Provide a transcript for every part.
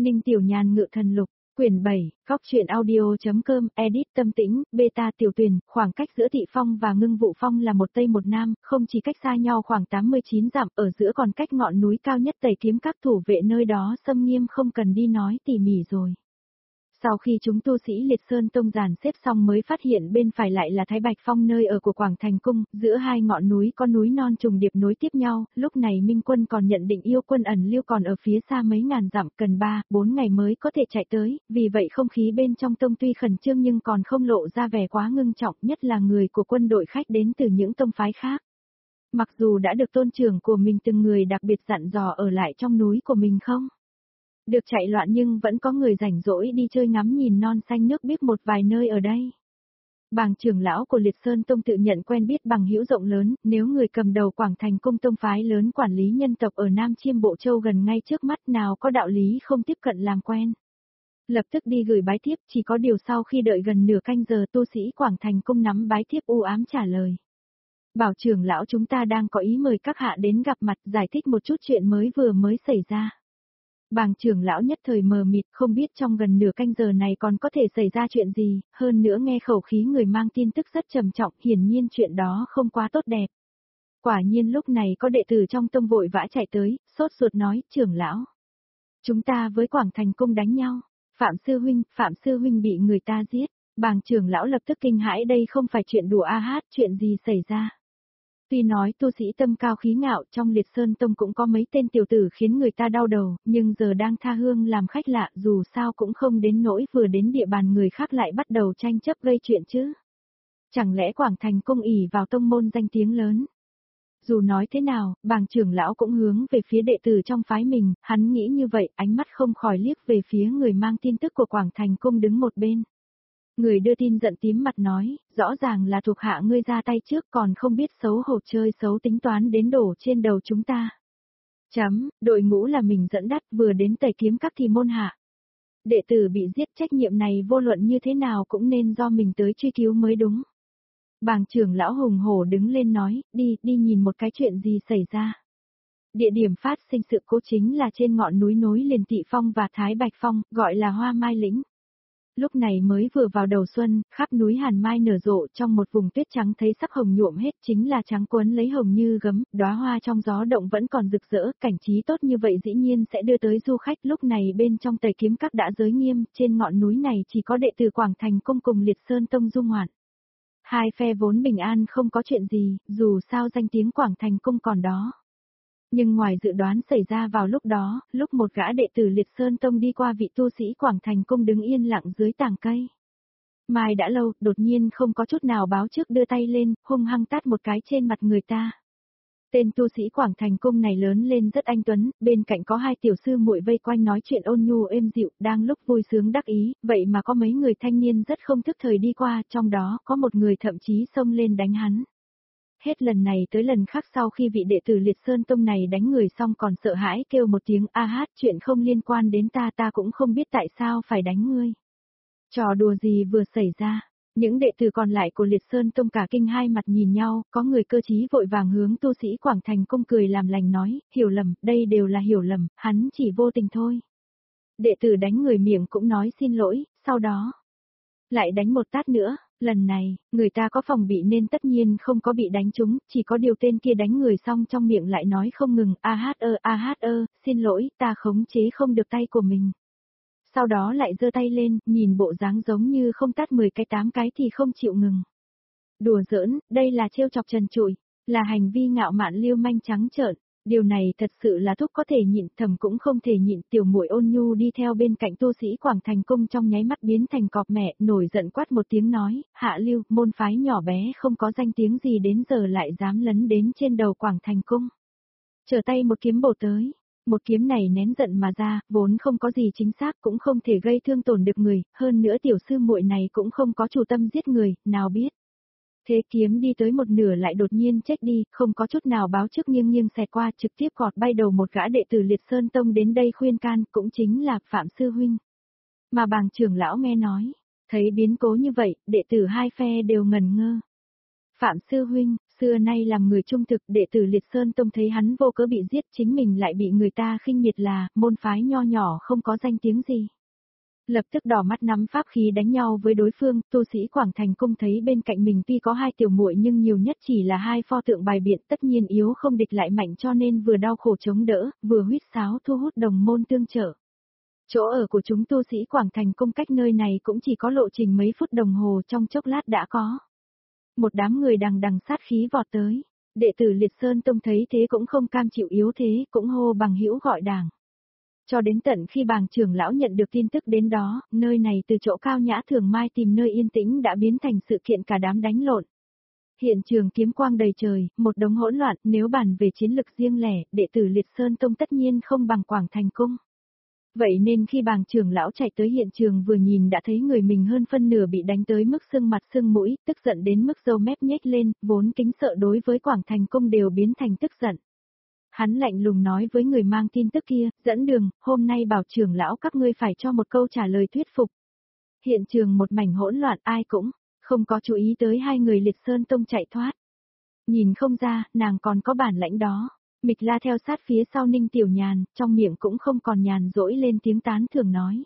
Ninh Tiểu Nhàn ngự thần lục, quyển 7, góc truyện audio.com, edit Tâm Tĩnh, beta Tiểu Tuyền, khoảng cách giữa Thị Phong và Ngưng Vũ Phong là một tây một nam, không chỉ cách xa nhau khoảng 89 dặm, ở giữa còn cách ngọn núi cao nhất Tây Kiếm các thủ vệ nơi đó xâm nghiêm không cần đi nói tỉ mỉ rồi. Sau khi chúng tu sĩ Liệt Sơn Tông dàn xếp xong mới phát hiện bên phải lại là Thái Bạch Phong nơi ở của Quảng Thành Cung, giữa hai ngọn núi có núi non trùng điệp nối tiếp nhau, lúc này Minh Quân còn nhận định yêu quân ẩn lưu còn ở phía xa mấy ngàn dặm, cần 3-4 ngày mới có thể chạy tới, vì vậy không khí bên trong tông tuy khẩn trương nhưng còn không lộ ra vẻ quá ngưng trọng, nhất là người của quân đội khách đến từ những tông phái khác. Mặc dù đã được tôn trưởng của mình từng người đặc biệt dặn dò ở lại trong núi của mình không được chạy loạn nhưng vẫn có người rảnh rỗi đi chơi ngắm nhìn non xanh nước biếc một vài nơi ở đây. Bàng trưởng lão của Liệt Sơn Tông tự nhận quen biết bằng hữu rộng lớn, nếu người cầm đầu Quảng Thành Cung tông phái lớn quản lý nhân tộc ở Nam Chiêm Bộ Châu gần ngay trước mắt nào có đạo lý không tiếp cận làm quen. Lập tức đi gửi bái thiếp, chỉ có điều sau khi đợi gần nửa canh giờ tu sĩ Quảng Thành Cung nắm bái thiếp u ám trả lời. Bảo trưởng lão chúng ta đang có ý mời các hạ đến gặp mặt giải thích một chút chuyện mới xảy ra. Bàng trưởng lão nhất thời mờ mịt không biết trong gần nửa canh giờ này còn có thể xảy ra chuyện gì, hơn nữa nghe khẩu khí người mang tin tức rất trầm trọng, hiển nhiên chuyện đó không quá tốt đẹp. Quả nhiên lúc này có đệ tử trong tông vội vã chạy tới, sốt ruột nói, trưởng lão. Chúng ta với Quảng Thành Cung đánh nhau, Phạm Sư Huynh bị người ta giết, bàng trưởng lão lập tức kinh hãi đây không phải chuyện đùa chuyện gì xảy ra. Tuy nói tu sĩ tâm cao khí ngạo trong Liệt Sơn Tông cũng có mấy tên tiểu tử khiến người ta đau đầu, nhưng giờ đang tha hương làm khách lạ dù sao cũng không đến nỗi vừa đến địa bàn người khác lại bắt đầu tranh chấp gây chuyện chứ. Chẳng lẽ Quảng Thành Cung ỷ vào tông môn danh tiếng lớn? Dù nói thế nào, bàng trưởng lão cũng hướng về phía đệ tử trong phái mình, hắn nghĩ như vậy, ánh mắt không khỏi liếc về phía người mang tin tức của Quảng Thành Cung đứng một bên. Người đưa tin giận tím mặt nói, rõ ràng là thuộc hạ ngươi ra tay trước còn không biết xấu hổ chơi xấu tính toán đến đổ trên đầu chúng ta. Đội ngũ là mình dẫn dắt vừa đến Tây Kiếm các thì môn hạ. Đệ tử bị giết trách nhiệm này vô luận như thế nào cũng nên do mình tới truy cứu mới đúng. Bàng trưởng lão hùng hổ đứng lên nói, đi nhìn một cái chuyện gì xảy ra. Địa điểm phát sinh sự cố chính là trên ngọn núi nối liền Thị Phong và Thái Bạch Phong, gọi là Hoa Mai Lĩnh. Lúc này mới vừa vào đầu xuân, khắp núi hàn mai nở rộ trong một vùng tuyết trắng thấy sắc hồng nhuộm hết chính là trắng quấn lấy hồng như gấm, đóa hoa trong gió động vẫn còn rực rỡ, cảnh trí tốt như vậy dĩ nhiên sẽ đưa tới du khách lúc này bên trong Tây Kiếm các đã giới nghiêm, trên ngọn núi này chỉ có đệ tử Quảng Thành Cung cùng Liệt Sơn Tông dung ngoạn. Hai phe vốn bình an không có chuyện gì, dù sao danh tiếng Quảng Thành Cung còn đó. Nhưng ngoài dự đoán xảy ra vào lúc đó, lúc một gã đệ tử Liệt Sơn Tông đi qua vị tu sĩ Quảng Thành Cung đứng yên lặng dưới tàng cây. Mai đã lâu, đột nhiên không có chút nào báo trước đưa tay lên, hung hăng tát một cái trên mặt người ta. Tên tu sĩ Quảng Thành Cung này lớn lên rất anh tuấn, bên cạnh có hai tiểu sư muội vây quanh nói chuyện ôn nhu êm dịu, đang lúc vui sướng đắc ý, vậy mà có mấy người thanh niên rất không thức thời đi qua, trong đó có một người thậm chí xông lên đánh hắn. Hết lần này tới lần khác sau khi vị đệ tử Liệt Sơn Tông này đánh người xong còn sợ hãi kêu một tiếng chuyện không liên quan đến ta cũng không biết tại sao phải đánh ngươi. Trò đùa gì vừa xảy ra, những đệ tử còn lại của Liệt Sơn Tông cả kinh hai mặt nhìn nhau, có người cơ trí vội vàng hướng tu sĩ Quảng Thành Cung cười làm lành nói, hiểu lầm, đây đều là hiểu lầm, hắn chỉ vô tình thôi. Đệ tử đánh người miệng cũng nói xin lỗi, sau đó lại đánh một tát nữa. Lần này, người ta có phòng bị nên tất nhiên không có bị đánh trúng, chỉ có điều tên kia đánh người xong trong miệng lại nói không ngừng, xin lỗi, ta khống chế không được tay của mình. Sau đó lại giơ tay lên, nhìn bộ dáng giống như không tát 10 cái 8 cái thì không chịu ngừng. Đùa giỡn, đây là trêu chọc trần trụi, là hành vi ngạo mạn lưu manh trắng trợn. Điều này thật sự là thúc có thể nhịn, thầm cũng không thể nhịn. Tiểu muội Ôn Nhu đi theo bên cạnh tu sĩ Quảng Thành Cung trong nháy mắt biến thành cọp mẹ, nổi giận quát một tiếng nói, hạ lưu, môn phái nhỏ bé không có danh tiếng gì đến giờ lại dám lấn đến trên đầu Quảng Thành Cung. Trở tay một kiếm bổ tới, một kiếm này nén giận mà ra, vốn không có gì chính xác cũng không thể gây thương tổn được người, hơn nữa tiểu sư muội này cũng không có chủ tâm giết người, nào biết. Thế kiếm đi tới một nửa lại đột nhiên chết đi, không có chút nào báo trước nghiêng xẹt qua trực tiếp gọt bay đầu một gã đệ tử Liệt Sơn Tông đến đây khuyên can, cũng chính là Phạm Sư Huynh. Mà bàng trưởng lão nghe nói, thấy biến cố như vậy, đệ tử hai phe đều ngẩn ngơ. Phạm Sư Huynh, Xưa nay làm người trung thực, đệ tử Liệt Sơn Tông thấy hắn vô cớ bị giết, chính mình lại bị người ta khinh miệt là môn phái nho nhỏ không có danh tiếng gì. Lập tức đỏ mắt nắm pháp khí đánh nhau với đối phương, tu sĩ Quảng Thành Cung thấy bên cạnh mình tuy có hai tiểu muội nhưng nhiều nhất chỉ là hai pho tượng bài biện, tất nhiên yếu không địch lại mạnh, cho nên vừa đau khổ chống đỡ, vừa huýt sáo thu hút đồng môn tương trợ. Chỗ ở của chúng tu sĩ Quảng Thành Cung cách nơi này cũng chỉ có lộ trình mấy phút đồng hồ, trong chốc lát đã có. Một đám người đằng đằng sát khí vọt tới. Đệ tử Liệt Sơn Tông thấy thế cũng không cam chịu yếu thế, cũng hô bằng hữu gọi đảng. Cho đến tận khi bàng trưởng lão nhận được tin tức đến đó, nơi này từ chỗ cao nhã thường mai tìm nơi yên tĩnh đã biến thành sự kiện cả đám đánh lộn. Hiện trường kiếm quang đầy trời, một đống hỗn loạn, nếu bàn về chiến lực riêng lẻ, đệ tử Liệt Sơn Tông tất nhiên không bằng Quảng Thành Cung. Vậy nên khi bàng trưởng lão chạy tới hiện trường vừa nhìn đã thấy người mình hơn phân nửa bị đánh tới mức sưng mặt sưng mũi, tức giận đến mức râu mép nhếch lên, vốn kính sợ đối với Quảng Thành Cung đều biến thành tức giận. Hắn lạnh lùng nói với người mang tin tức kia, dẫn đường, hôm nay bảo trưởng lão các ngươi phải cho một câu trả lời thuyết phục. Hiện trường một mảnh hỗn loạn, ai cũng không có chú ý tới hai người Liệt Sơn Tông chạy thoát. Nhìn không ra, nàng còn có bản lãnh đó. Mịch La theo sát phía sau Ninh Tiểu Nhàn, trong miệng cũng không còn nhàn rỗi lên tiếng tán thưởng nói.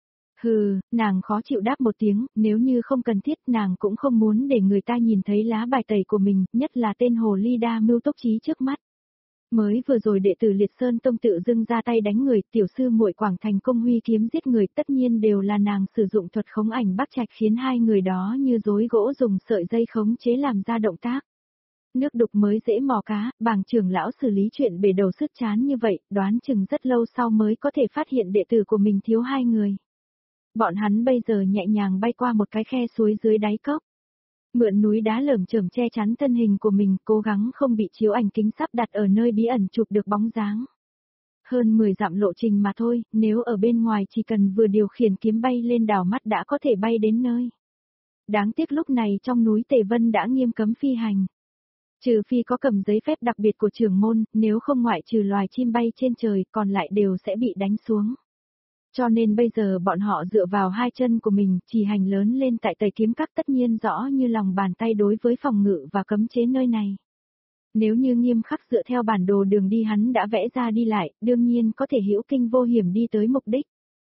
Hừ, nàng khó chịu đáp một tiếng, nếu như không cần thiết nàng cũng không muốn để người ta nhìn thấy lá bài tẩy của mình, nhất là tên hồ ly đa mưu tốc trí trước mắt. Mới vừa rồi đệ tử Liệt Sơn Tông tự dưng ra tay đánh người, tiểu sư muội Quảng Thành Công huy kiếm giết người, tất nhiên đều là nàng sử dụng thuật khống ảnh bắt trạch khiến hai người đó như rối gỗ dùng sợi dây khống chế làm ra động tác. Nước đục mới dễ mò cá, bàng trưởng lão xử lý chuyện bể đầu sứt chán như vậy, đoán chừng rất lâu sau mới có thể phát hiện đệ tử của mình thiếu hai người. Bọn hắn bây giờ nhẹ nhàng bay qua một cái khe suối dưới đáy cốc. Mượn núi đá lởm chởm che chắn thân hình của mình, cố gắng không bị chiếu ảnh kính sắp đặt ở nơi bí ẩn chụp được bóng dáng. Hơn 10 dặm lộ trình mà thôi, nếu ở bên ngoài chỉ cần vừa điều khiển kiếm bay lên đảo mắt đã có thể bay đến nơi. Đáng tiếc lúc này trong núi Tề Vân đã nghiêm cấm phi hành. Trừ phi có cầm giấy phép đặc biệt của trưởng môn, nếu không ngoại trừ loài chim bay trên trời, còn lại đều sẽ bị đánh xuống. Cho nên bây giờ bọn họ dựa vào hai chân của mình, chỉ hành lớn lên tại Tây Kiếm Các tất nhiên rõ như lòng bàn tay đối với phòng ngự và cấm chế nơi này. Nếu như nghiêm khắc dựa theo bản đồ đường đi hắn đã vẽ ra đi lại, đương nhiên có thể hữu kinh vô hiểm đi tới mục đích.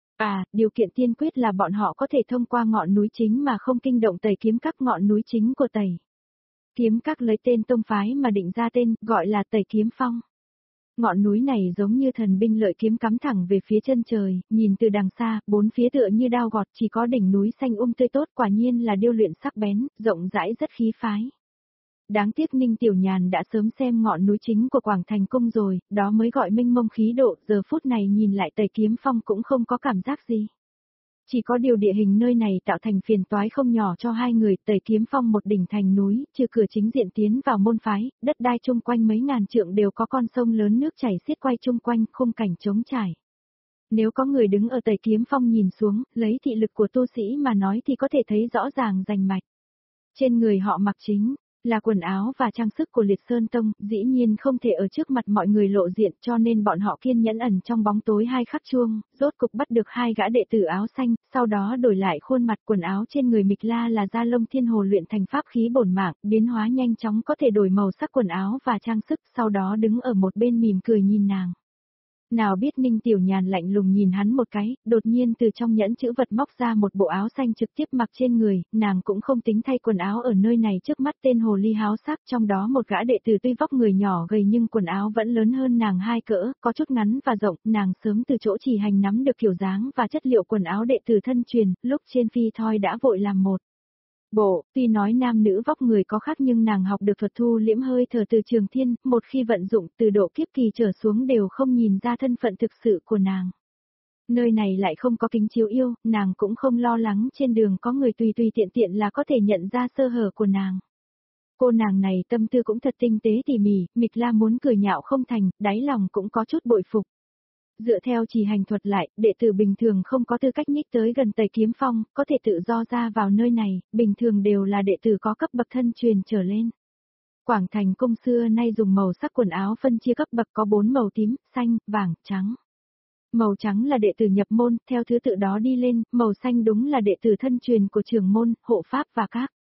Điều kiện tiên quyết là bọn họ có thể thông qua ngọn núi chính mà không kinh động Tây Kiếm Các, ngọn núi chính của Tây Kiếm Các lấy tên tông phái mà định ra tên, gọi là Tây Kiếm Phong. Ngọn núi này giống như thần binh lợi kiếm cắm thẳng về phía chân trời, nhìn từ đằng xa, bốn phía tựa như đao gọt, chỉ có đỉnh núi xanh tươi tốt, quả nhiên là điêu luyện sắc bén, rộng rãi rất khí phái. Đáng tiếc Ninh Tiểu Nhàn đã sớm xem ngọn núi chính của Quảng Thành Cung rồi, đó mới gọi minh mông khí độ, giờ phút này nhìn lại Tây Kiếm Phong cũng không có cảm giác gì. Chỉ có điều địa hình nơi này tạo thành phiền toái không nhỏ cho hai người. Tây Kiếm Phong một đỉnh thành núi, trừ cửa chính diện tiến vào môn phái, đất đai chung quanh mấy ngàn trượng đều có con sông lớn nước chảy xiết quay chung quanh, khung cảnh trống trải. Nếu có người đứng ở Tây Kiếm Phong nhìn xuống, lấy thị lực của tu sĩ mà nói thì có thể thấy rõ ràng rành mạch. Trên người họ mặc chính là quần áo và trang sức của Liệt Sơn Tông, dĩ nhiên không thể ở trước mặt mọi người lộ diện, cho nên bọn họ kiên nhẫn ẩn trong bóng tối hai khắc chuông, rốt cục bắt được hai gã đệ tử áo xanh, sau đó đổi lại khuôn mặt. Quần áo trên người Mịch La là da lông thiên hồ luyện thành pháp khí bổn mạng, biến hóa nhanh chóng có thể đổi màu sắc quần áo và trang sức, sau đó đứng ở một bên mỉm cười nhìn nàng. Nào biết Ninh Tiểu Nhàn lạnh lùng nhìn hắn một cái, đột nhiên từ trong nhẫn chữ vật móc ra một bộ áo xanh trực tiếp mặc trên người, nàng cũng không tính thay quần áo ở nơi này. Trước mắt tên hồ ly háo sắc, trong đó một gã đệ tử tuy vóc người nhỏ gầy nhưng quần áo vẫn lớn hơn nàng hai cỡ, có chút ngắn và rộng, nàng sớm từ chỗ chỉ hành nắm được kiểu dáng và chất liệu quần áo đệ tử thân truyền, lúc trên phi thoi đã vội làm một bộ. Tuy nói nam nữ vóc người có khác nhưng nàng học được thuật thu liễm hơi thở từ Trường Thiên, một khi vận dụng từ độ kiếp kỳ trở xuống đều không nhìn ra thân phận thực sự của nàng. Nơi này lại không có kính chiếu yêu, nàng cũng không lo lắng trên đường có người tùy tiện tiện là có thể nhận ra sơ hở của nàng. Cô nàng này tâm tư cũng thật tinh tế tỉ mỉ, Mịch La muốn cười nhạo không thành, đáy lòng cũng có chút bội phục. Dựa theo chỉ hành thuật lại, đệ tử bình thường không có tư cách nhích tới gần Tây Kiếm Phong, có thể tự do ra vào nơi này, bình thường đều là đệ tử có cấp bậc thân truyền trở lên. Quảng Thành Cung xưa nay dùng màu sắc quần áo phân chia cấp bậc có 4 màu: tím, xanh, vàng, trắng. Màu trắng là đệ tử nhập môn, theo thứ tự đó đi lên, màu xanh đúng là đệ tử thân truyền của trưởng môn, hộ pháp và các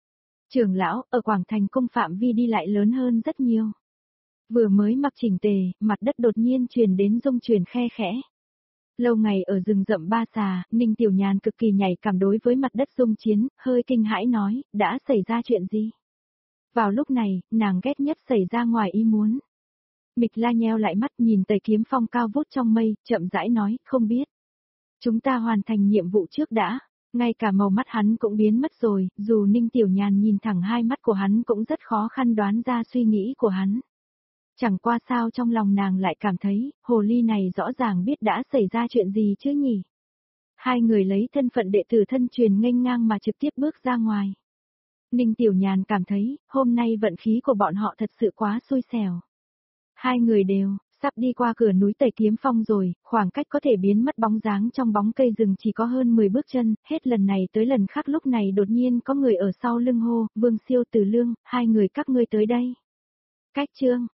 Trưởng lão, ở Quảng Thành cung phạm vi đi lại lớn hơn rất nhiều. Vừa mới mặc chỉnh tề, mặt đất đột nhiên truyền đến rung chuyển khe khẽ. Lâu ngày ở rừng rậm Ba Xà, Ninh Tiểu Nhàn cực kỳ nhạy cảm đối với mặt đất rung chiến, hơi kinh hãi nói, đã xảy ra chuyện gì? Vào lúc này, nàng ghét nhất xảy ra ngoài ý muốn. Mịch La nheo lại mắt nhìn Tây Kiếm Phong cao vút trong mây, chậm rãi nói, không biết. Chúng ta hoàn thành nhiệm vụ trước đã. Ngay cả màu mắt hắn cũng biến mất rồi, dù Ninh Tiểu Nhàn nhìn thẳng hai mắt của hắn cũng rất khó khăn đoán ra suy nghĩ của hắn. Chẳng qua sao trong lòng nàng lại cảm thấy, hồ ly này rõ ràng biết đã xảy ra chuyện gì chứ nhỉ. Hai người lấy thân phận đệ tử thân truyền nghênh ngang mà trực tiếp bước ra ngoài. Ninh Tiểu Nhàn cảm thấy, hôm nay vận khí của bọn họ thật sự quá xui xẻo. Hai người đều, sắp đi qua cửa núi Tây Kiếm Phong rồi, khoảng cách có thể biến mất bóng dáng trong bóng cây rừng chỉ có hơn 10 bước chân, hết lần này tới lần khác lúc này đột nhiên có người ở sau lưng hô, Vương Siêu Từ Lương, hai người các ngươi tới đây. Cách chương